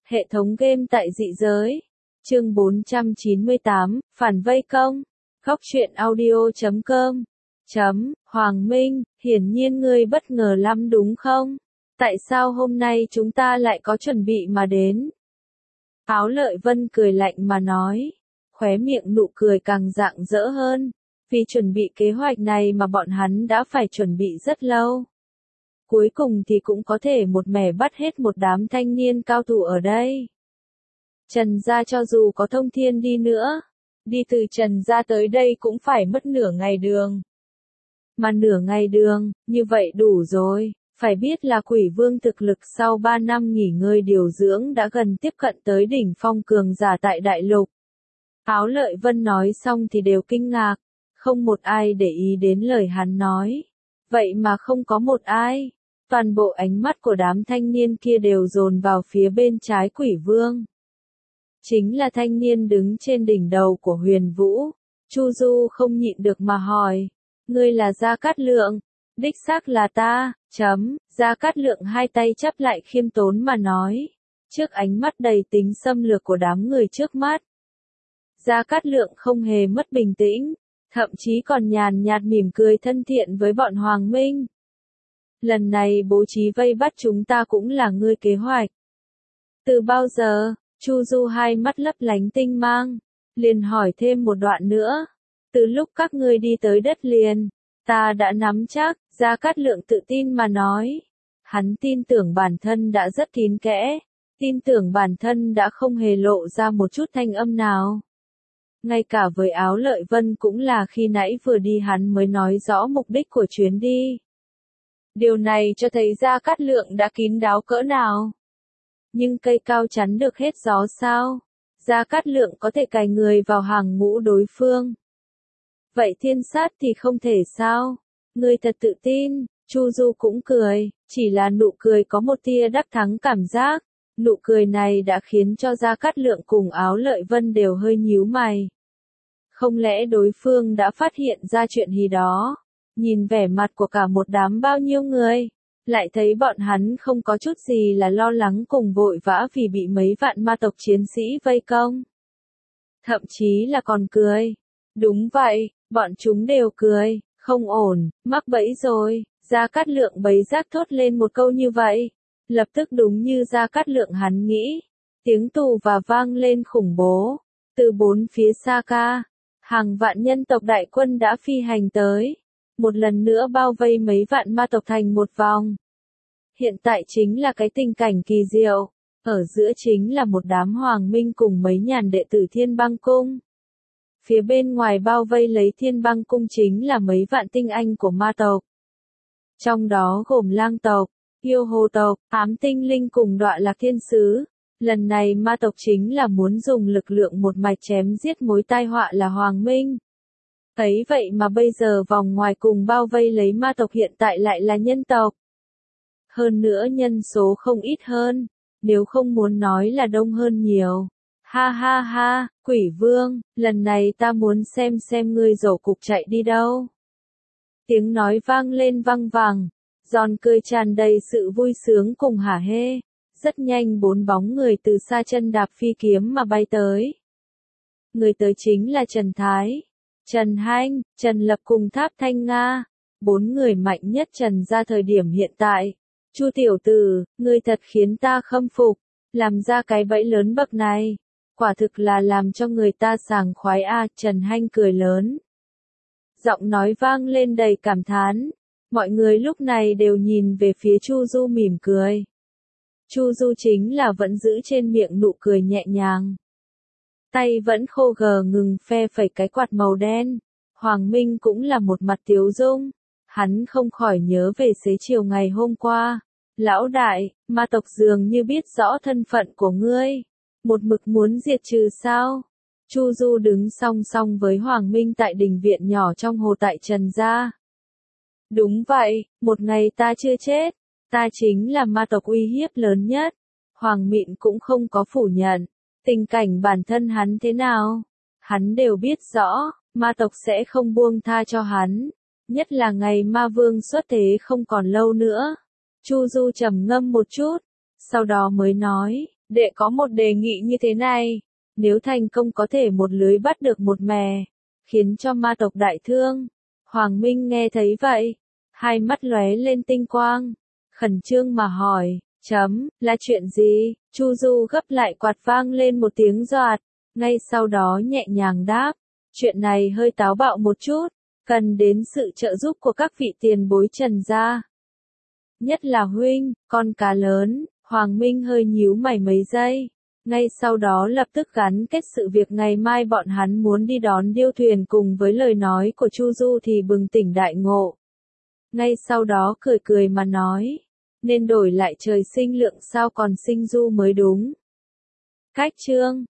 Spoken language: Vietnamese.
Hệ thống game tại dị giới. Chương 498, Phản vây công. Góc truyện audio.com. Hoàng Minh, hiển nhiên ngươi bất ngờ lắm đúng không? Tại sao hôm nay chúng ta lại có chuẩn bị mà đến? Áo Lợi Vân cười lạnh mà nói, khóe miệng nụ cười càng rạng rỡ hơn, vì chuẩn bị kế hoạch này mà bọn hắn đã phải chuẩn bị rất lâu. Cuối cùng thì cũng có thể một mẻ bắt hết một đám thanh niên cao thủ ở đây. Trần gia cho dù có thông thiên đi nữa, đi từ Trần gia tới đây cũng phải mất nửa ngày đường. Mà nửa ngày đường, như vậy đủ rồi, phải biết là Quỷ Vương thực lực sau 3 năm nghỉ ngơi điều dưỡng đã gần tiếp cận tới đỉnh phong cường giả tại đại lục. Áo Lợi Vân nói xong thì đều kinh ngạc, không một ai để ý đến lời hắn nói. Vậy mà không có một ai, toàn bộ ánh mắt của đám thanh niên kia đều dồn vào phía bên trái Quỷ Vương. Chính là thanh niên đứng trên đỉnh đầu của Huyền Vũ. Chu Du không nhịn được mà hỏi, ngươi là Gia Cát Lượng? Đích xác là ta. Gia Cát Lượng hai tay chắp lại khiêm tốn mà nói, trước ánh mắt đầy tính xâm lược của đám người trước mắt. Gia Cát Lượng không hề mất bình tĩnh, thậm chí còn nhàn nhạt mỉm cười thân thiện với bọn Hoàng Minh. Lần này bố trí vây bắt chúng ta cũng là ngươi kế hoạch. Từ bao giờ? Chu Du hai mắt lấp lánh tinh mang, liền hỏi thêm một đoạn nữa. Từ lúc các ngươi đi tới đất liền, ta đã nắm chắc. Gia Cát Lượng tự tin mà nói. Hắn tin tưởng bản thân đã rất kín kẽ, tin tưởng bản thân đã không hề lộ ra một chút thanh âm nào. Ngay cả với Áo Lợi Vân cũng là khi nãy vừa đi hắn mới nói rõ mục đích của chuyến đi. Điều này cho thấy Gia Cát Lượng đã kín đáo cỡ nào. Nhưng cây cao chắn được hết gió sao? Gia Cát Lượng có thể cài người vào hàng ngũ đối phương. Vậy thiên sát thì không thể sao? Ngươi thật tự tin. Chu Du cũng cười, chỉ là nụ cười có một tia đắc thắng cảm giác. Nụ cười này đã khiến cho Gia Cát Lượng cùng Áo Lợi Vân đều hơi nhíu mày. Không lẽ đối phương đã phát hiện ra chuyện gì đó? Nhìn vẻ mặt của cả một đám bao nhiêu người, lại thấy bọn hắn không có chút gì là lo lắng cùng vội vã vì bị mấy vạn ma tộc chiến sĩ vây công. Thậm chí là còn cười. Đúng vậy, bọn chúng đều cười, không ổn, mắc bẫy rồi. Gia Cát Lượng bấy giác thốt lên một câu như vậy. Lập tức đúng như Gia Cát Lượng hắn nghĩ. Tiếng tù và vang lên khủng bố. Từ bốn phía xa ca, hàng vạn nhân tộc đại quân đã phi hành tới. Một lần nữa bao vây mấy vạn ma tộc thành một vòng. Hiện tại chính là cái tình cảnh kỳ diệu. Ở giữa chính là một đám Hoàng Minh cùng mấy ngàn đệ tử Thiên Băng Cung. Phía bên ngoài bao vây lấy Thiên Băng Cung chính là mấy vạn tinh anh của ma tộc. Trong đó gồm lang tộc, yêu hồ tộc, ám tinh linh cùng Đọa Lạc Thiên Sứ. Lần này ma tộc chính là muốn dùng lực lượng một mạch chém giết mối tai họa là Hoàng Minh. Ấy vậy mà bây giờ vòng ngoài cùng bao vây lấy ma tộc hiện tại lại là nhân tộc. Hơn nữa nhân số không ít hơn, nếu không muốn nói là đông hơn nhiều. Ha ha ha, Quỷ Vương, lần này ta muốn xem ngươi rổ cục chạy đi đâu. Tiếng nói vang lên vang vẳng, giòn cười tràn đầy sự vui sướng cùng hả hê. Rất nhanh bốn bóng người từ xa chân đạp phi kiếm mà bay tới. Người tới chính là Trần Thái, Trần Hanh, Trần Lập cùng Tháp Thanh Nga. Bốn người mạnh nhất Trần gia thời điểm hiện tại. Chu tiểu tử, ngươi thật khiến ta khâm phục, làm ra cái bẫy lớn bậc này. Quả thực là làm cho người ta sảng khoái a. Trần Hanh cười lớn. Giọng nói vang lên đầy cảm thán. Mọi người lúc này đều nhìn về phía Chu Du mỉm cười. Chu Du chính là vẫn giữ trên miệng nụ cười nhẹ nhàng. Tay vẫn khô gờ ngừng phe phẩy cái quạt màu đen. Hoàng Minh cũng là một mặt tiếu dung. Hắn không khỏi nhớ về xế chiều ngày hôm qua. Lão đại, ma tộc dường như biết rõ thân phận của ngươi. Một mực muốn diệt trừ sao? Chu Du đứng song song với Hoàng Minh tại đình viện nhỏ trong hồ tại Trần gia. Đúng vậy, một ngày ta chưa chết. Ta chính là ma tộc uy hiếp lớn nhất. Hoàng Mịn cũng không có phủ nhận. Tình cảnh bản thân hắn thế nào? Hắn đều biết rõ, ma tộc sẽ không buông tha cho hắn. Nhất là ngày ma vương xuất thế không còn lâu nữa. Chu Du trầm ngâm một chút, sau đó mới nói, Đệ có một đề nghị như thế này, nếu thành công có thể một lưới bắt được một mè, khiến cho ma tộc đại thương. Hoàng Minh nghe thấy vậy, hai mắt lóe lên tinh quang, khẩn trương mà hỏi, là chuyện gì? Chu Du gấp lại quạt vang lên một tiếng doạt, ngay sau đó nhẹ nhàng đáp, chuyện này hơi táo bạo một chút, cần đến sự trợ giúp của các vị tiền bối Trần gia. Nhất là huynh, con cá lớn. Hoàng Minh hơi nhíu mày mấy giây, ngay sau đó lập tức gắn kết sự việc ngày mai bọn hắn muốn đi đón điêu thuyền cùng với lời nói của Chu Du thì bừng tỉnh đại ngộ. Ngay sau đó cười cười mà nói, nên đổi lại trời sinh lượng sao còn sinh du mới đúng. Cách chương